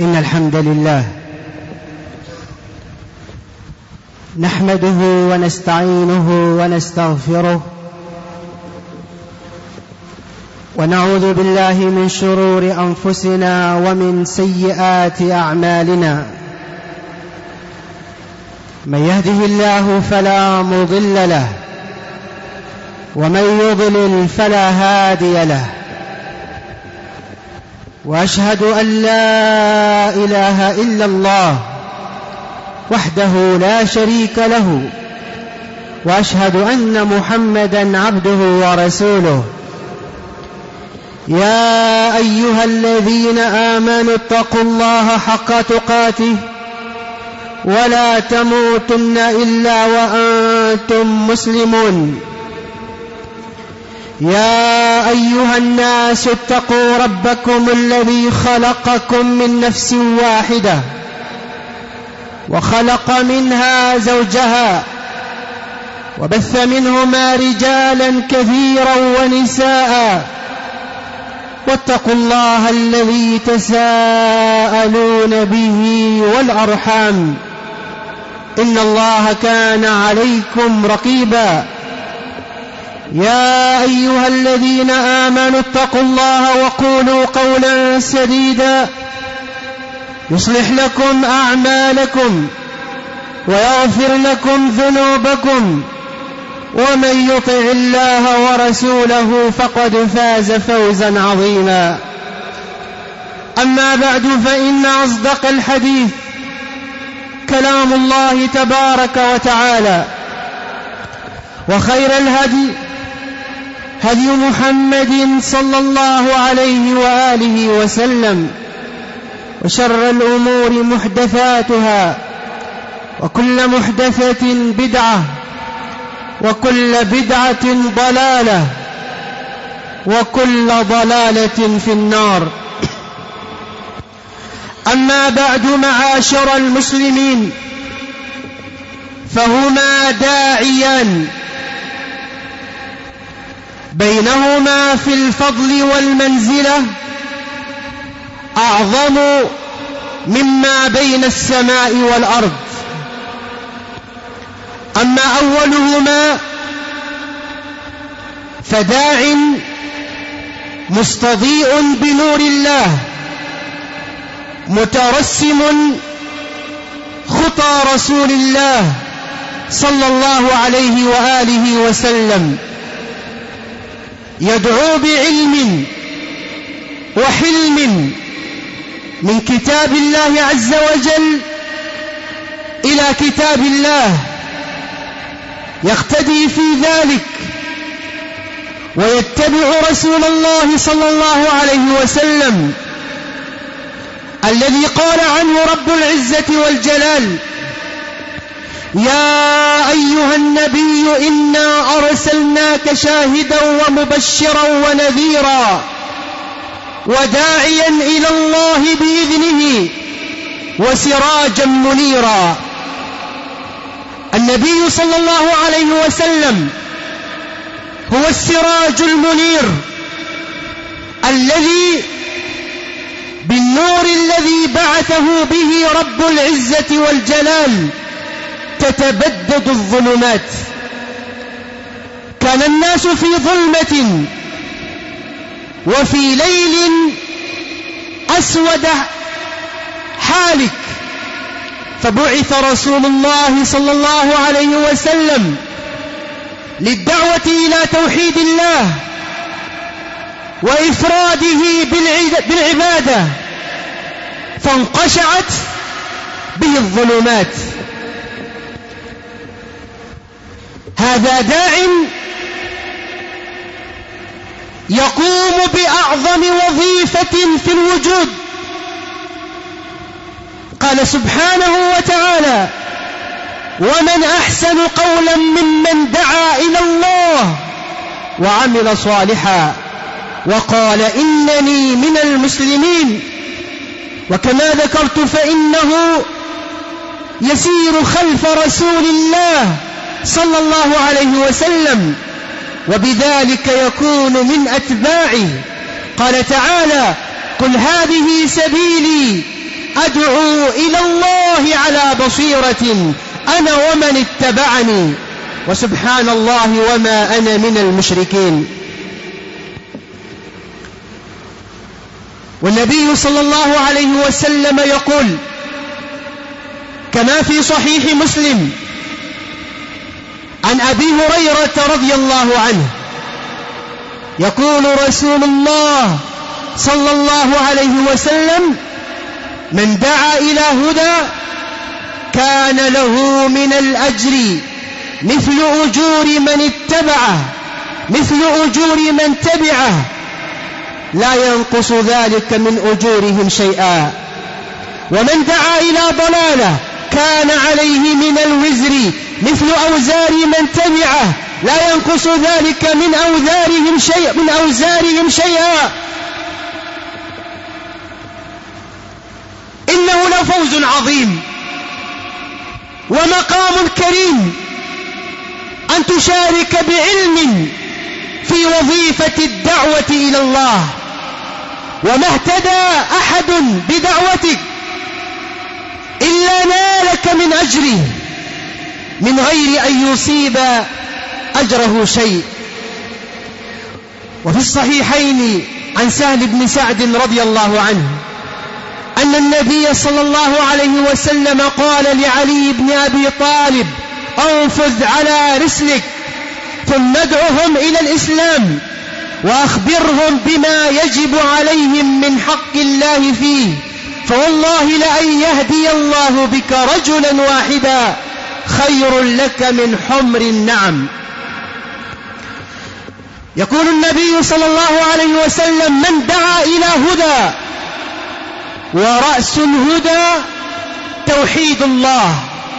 إن الحمد لله نحمده ونستعينه ونستغفره ونعوذ بالله من شرور أنفسنا ومن سيئات أعمالنا. من يهده الله فلا مضل له ومن يضلل فلا هادي له، وأشهد أن لا إله إلا الله وحده لا شريك له، وأشهد أن محمدًا عبده ورسوله. يا أيها الذين آمنوا اتقوا الله حق تقاته ولا تموتن إلا وأنتم مسلمون. يا أيها الناس اتقوا ربكم الذي خلقكم من نفس واحدة وخلق منها زوجها وبث منهما رجالا كثيرا ونساء، واتقوا الله الذي تساءلون به والأرحام إن الله كان عليكم رقيبا. يا أيها الذين آمنوا اتقوا الله وقولوا قولا سديدا يصلح لكم أعمالكم ويغفر لكم ذنوبكم، ومن يطع الله ورسوله فقد فاز فوزا عظيما. أما بعد، فإن أصدق الحديث كلام الله تبارك وتعالى، وخير الهدي هدي محمد صلى الله عليه وآله وسلم، وشر الأمور محدثاتها، وكل محدثة بدعة، وكل بدعة ضلالة، وكل ضلالة في النار. أما بعد، معاشر المسلمين، فهما داعيان بينهما في الفضل والمنزلة أعظم مما بين السماء والأرض. أما أولهما فداع مستضيء بنور الله مترسم خطى رسول الله صلى الله عليه وآله وسلم، يدعو بعلم وحلم من كتاب الله عز وجل إلى كتاب الله، يقتدي في ذلك ويتبع رسول الله صلى الله عليه وسلم الذي قال عنه رب العزة والجلال: يا أيها النبي إنا أرسلناك شاهدا ومبشرا ونذيرا وداعيا إلى الله بإذنه وسراجا منيرا. النبي صلى الله عليه وسلم هو السراج المنير الذي بالنور الذي بعثه به رب العزة والجلال تتبدد الظلمات. كان الناس في ظلمة وفي ليل أسود حالك، فبعث رسول الله صلى الله عليه وسلم للدعوة إلى توحيد الله وإفراده بالعبادة، فانقشعت به الظلمات. هذا داع يقوم بأعظم وظيفة في الوجود. قال سبحانه وتعالى: ومن أحسن قولا ممن دعا إلى الله وعمل صالحا وقال إنني من المسلمين. وكما ذكرت فإنه يسير خلف رسول الله صلى الله عليه وسلم، وبذلك يكون من أتباعه. قال تعالى: قل هذه سبيلي أدعو إلى الله على بصيرة أنا ومن اتبعني وسبحان الله وما أنا من المشركين. والنبي صلى الله عليه وسلم يقول كما في صحيح مسلم عن أبي هريرة رضي الله عنه يقول رسول الله صلى الله عليه وسلم: من دعا إلى هدى كان له من الأجر مثل أجور من اتبعه مثل أجور من تبعه لا ينقص ذلك من أجورهم شيئا. ومن دعا إلى ضلالة كان عليه من الوزر مثل أوزار من تبعه لا ينقص ذلك من أوزارهم شيئا. إنه لفوز عظيم ومقام كريم أن تشارك بعلم في وظيفة الدعوة إلى الله، وما اهتدى أحد بدعوتك إلا نالك من أجره من غير أن يصيب أجره شيء. وفي الصحيحين عن سهل بن سعد رضي الله عنه أن النبي صلى الله عليه وسلم قال لعلي بن أبي طالب: أنفذ على رسلك ثم ادعهم إلى الإسلام وأخبرهم بما يجب عليهم من حق الله فيه، فوالله لأن يهدي الله بك رجلا واحدا خير لك من حمر النعم. يقول النبي صلى الله عليه وسلم: من دعا إلى هدى، ورأس الهدى توحيد الله.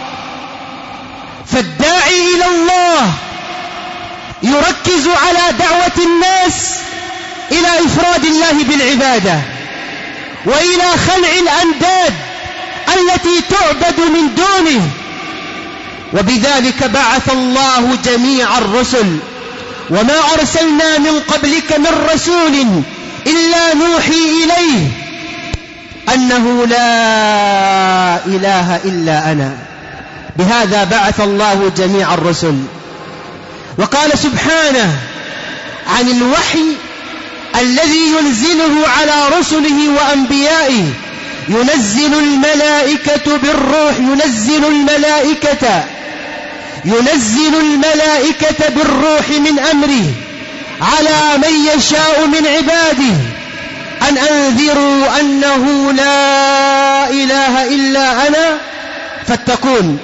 فالداعي إلى الله يركز على دعوة الناس إلى إفراد الله بالعبادة وإلى خلع الأنداد التي تعبد من دونه. وبذلك بعث الله جميع الرسل، وما أرسلنا من قبلك من رسول إلا نوحي إليه أنه لا إله إلا أنا. بهذا بعث الله جميع الرسل. وقال سبحانه عن الوحي الذي ينزله على رسله وأنبيائه: ينزل الملائكة بالروح من أمره على من يشاء من عباده أن أنذروا أنه لا إله إلا أنا فاتقون.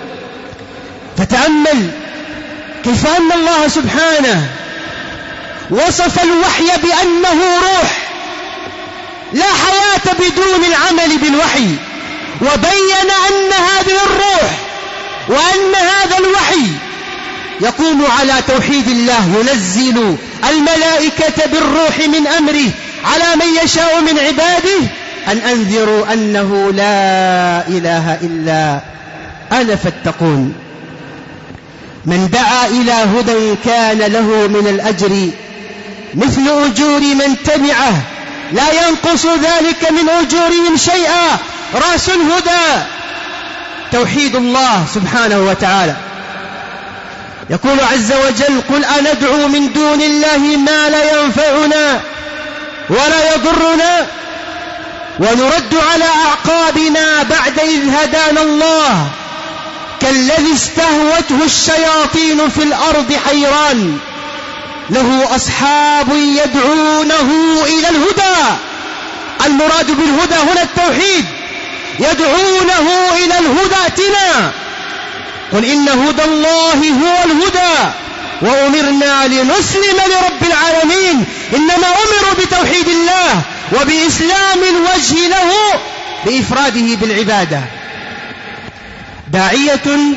فتأمل كيف أن الله سبحانه وصف الوحي بأنه روح، لا حياة بدون العمل بالوحي، وبين أن هذه الروح وأن هذا الوحي يقوم على توحيد الله. ينزل الملائكة بالروح من أمره على من يشاء من عباده أن أنذروا أنه لا إله إلا أنا فاتقون. من دعا إلى هدى كان له من الأجر مثل أجور من تبعه لا ينقص ذلك من أجورهم شيئا. رأس الهدى توحيد الله سبحانه وتعالى. يقول عز وجل: قل أندعو من دون الله ما لا ينفعنا ولا يضرنا ونرد على أعقابنا بعد إذ هدانا الله كالذي استهوته الشياطين في الأرض حيران له أصحاب يدعونه إلى الهدى. المراد بالهدى هنا التوحيد، يدعونه إلى الهدى ائتنا. قل إن هدى الله هو الهدى وأمرنا لنسلم لرب العالمين. إنما أمروا بتوحيد الله وبإسلام الوجه له بإفراده بالعبادة. داعية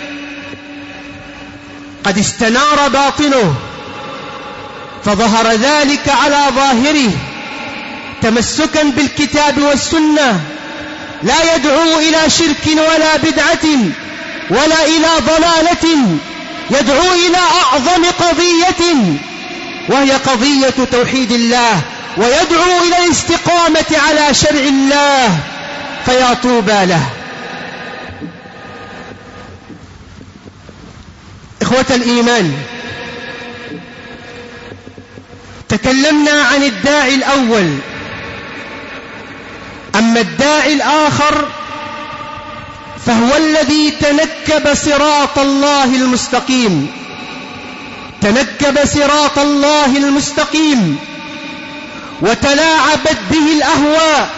قد استنار باطنه فظهر ذلك على ظاهره تمسكا بالكتاب والسنة، لا يدعو إلى شرك ولا بدعة ولا إلى ضلالة، يدعو إلى أعظم قضية وهي قضية توحيد الله، ويدعو إلى الاستقامة على شرع الله. فيا طوبى له. إخوة الإيمان، تكلمنا عن الداعي الأول. أما الداعي الآخر فهو الذي تنكب صراط الله المستقيم، تنكب صراط الله المستقيم وتلاعبت به الأهواء،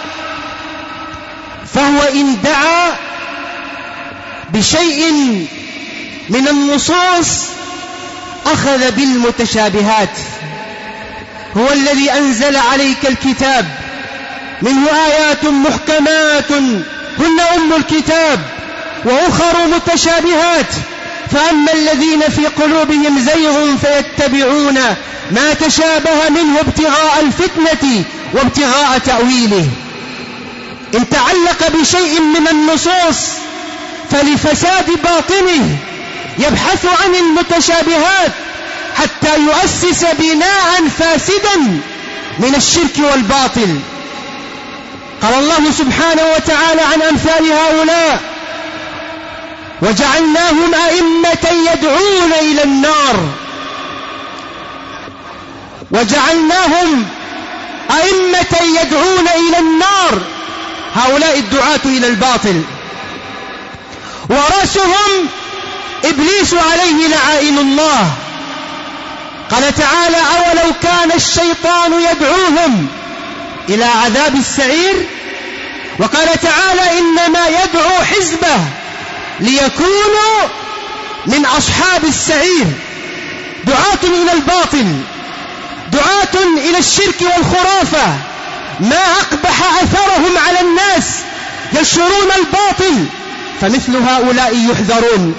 فهو إن دعا بشيء من النصوص أخذ بالمتشابهات. هو الذي أنزل عليك الكتاب منه آيات محكمات هن أم الكتاب وأخر متشابهات، فأما الذين في قلوبهم زيغ فيتبعون ما تشابه منه ابتغاء الفتنة وابتغاء تأويله. إن تعلق بشيء من النصوص فلفساد باطنه يبحث عن المتشابهات حتى يؤسس بناء فاسدا من الشرك والباطل. قال الله سبحانه وتعالى عن أمثال هؤلاء: وجعلناهم أئمة يدعون إلى النار، وجعلناهم أئمة يدعون إلى النار، هؤلاء الدعاة إلى الباطل، ورأسهم إبليس عليه لعائن الله. قال تعالى: أولو كان الشيطان يدعوهم إلى عذاب السعير. وقال تعالى: إنما يدعو حزبه ليكونوا من أصحاب السعير. دعاة إلى الباطل، دعاة إلى الشرك والخرافة، ما أقبح أثرهم على الناس، ينشرون الباطل، فمثل هؤلاء يحذرون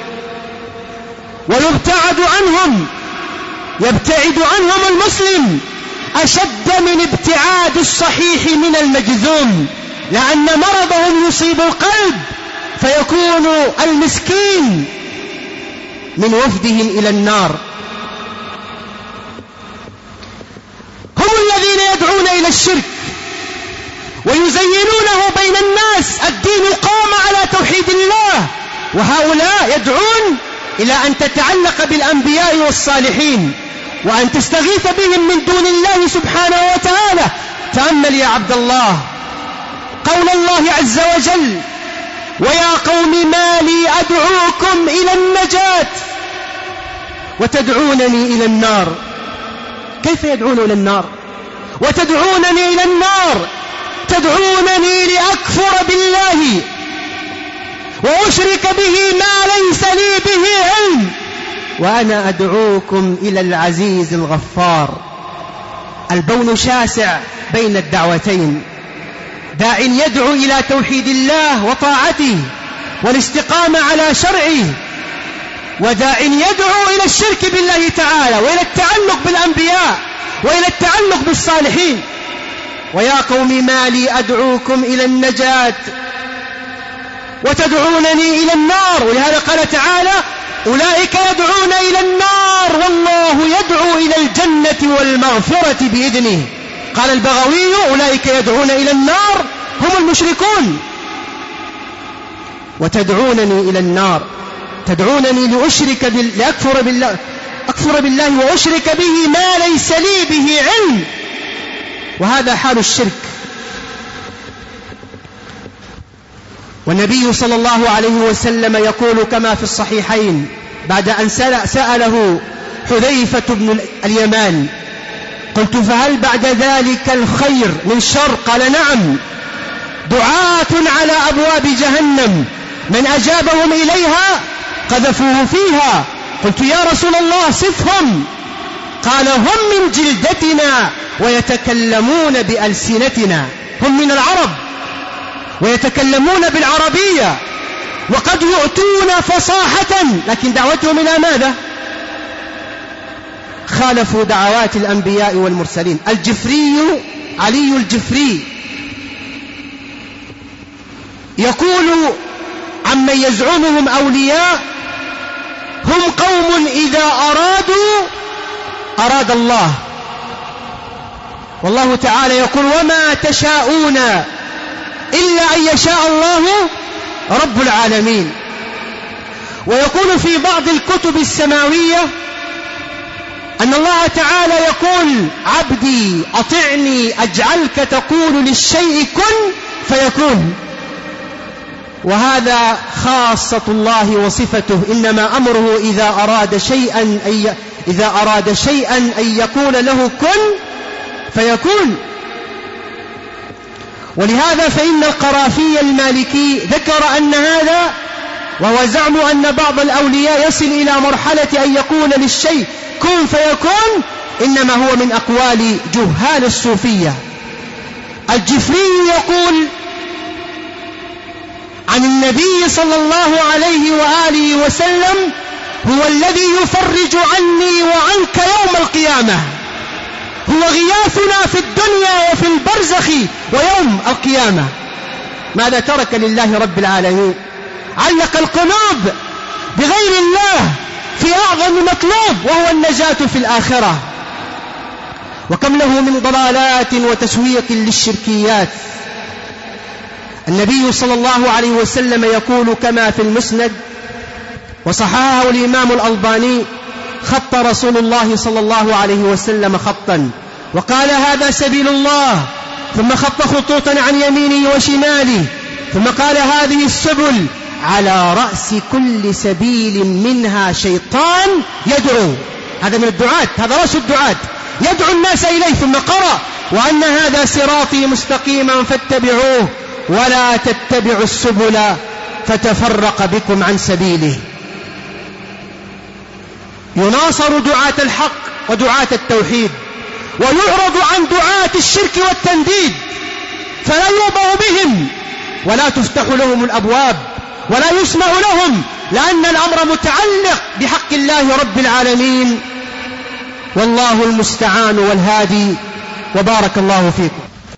ويبتعد عنهم. يبتعد عنهم المسلم أشد من ابتعاد الصحيح من المجذوم، لأن مرضهم يصيب القلب فيكون المسكين من وفدهم إلى النار. هم الذين يدعون إلى الشرك ويزينونه بين الناس. الدين قام على توحيد الله، وهؤلاء يدعون إلى أن تتعلق بالأنبياء والصالحين وأن تستغيث بهم من دون الله سبحانه وتعالى. تأمل يا عبد الله قول الله عز وجل: ويا قوم ما لي أدعوكم إلى النجاة وتدعونني إلى النار. كيف يدعون إلى النار؟ وتدعونني إلى النار، تدعونني لأكفر بالله وأشرك به ما ليس لي به علم، وأنا أدعوكم إلى العزيز الغفار. البون شاسع بين الدعوتين، داع يدعو إلى توحيد الله وطاعته والاستقامة على شرعه، وداع يدعو إلى الشرك بالله تعالى وإلى التعلق بالأنبياء وإلى التعلق بالصالحين. ويا قوم ما لي أدعوكم إلى النجاة وتدعونني إلى النار. ولهذا قال تعالى: أولئك يدعون إلى النار والله يدعو إلى الجنة والمغفرة بإذنه. قال البغوي: أولئك يدعون إلى النار هم المشركون. وتدعونني إلى النار، تدعونني أكفر بالله وأشرك به ما ليس لي به علم، وهذا حال الشرك. والنبي صلى الله عليه وسلم يقول كما في الصحيحين بعد أن سأله حذيفة بن اليمان: قلت فهل بعد ذلك الخير من شر؟ قال: نعم، دعاة على أبواب جهنم من أجابهم إليها قذفوه فيها. قلت يا رسول الله صفهم. قال: هم من جلدتنا ويتكلمون بألسنتنا. هم من العرب ويتكلمون بالعربية وقد يؤتون فصاحة، لكن دعوتهم إلى ماذا؟ خالفوا دعوات الأنبياء والمرسلين. الجفري علي الجفري يقول عمن يزعمهم أولياء: هم قوم إذا أرادوا أراد الله. والله تعالى يقول: وما تشاءون إلا أن يشاء الله رب العالمين. ويقول في بعض الكتب السماوية أن الله تعالى يقول: عبدي أطعني أجعلك تقول للشيء كن فيكون. وهذا خاصة الله وصفته، إنما أمره إذا أراد شيئا أن يقول له كن فيكون. ولهذا فإن القرافي المالكي ذكر أن هذا، وهو زعم أن بعض الأولياء يصل إلى مرحلة أن يقول للشيء كن فيكون، إنما هو من أقوال جهال الصوفية. الجفري يقول عن النبي صلى الله عليه وآله وسلم: هو الذي يفرج عني وعنك يوم القيامة، هو غياثنا في الدنيا وفي البرزخ ويوم القيامة. ماذا ترك لله رب العالمين؟ علق القلوب بغير الله في أعظم مطلوب، وهو النجاة في الآخرة. وكم له من ضلالات وتسويق للشركيات. النبي صلى الله عليه وسلم يقول كما في المسند وصححه الإمام الألباني: خط رسول الله صلى الله عليه وسلم خطا وقال: هذا سبيل الله، ثم خط خطوطا عن يمينه وشماله، ثم قال: هذه السبل، على رأس كل سبيل منها شيطان يدعو. هذا من الدعاة، هذا رأس الدعاة، يدعو الناس إليه. ثم قرأ: وأن هذا صراطي مستقيما فاتبعوه ولا تتبعوا السبل فتفرق بكم عن سبيله. يناصر دعاة الحق ودعاة التوحيد، ويعرض عن دعاة الشرك والتنديد، فلا يوبأ بهم ولا تفتح لهم الأبواب ولا يسمع لهم، لأن الأمر متعلق بحق الله رب العالمين. والله المستعان والهادي، وبارك الله فيكم.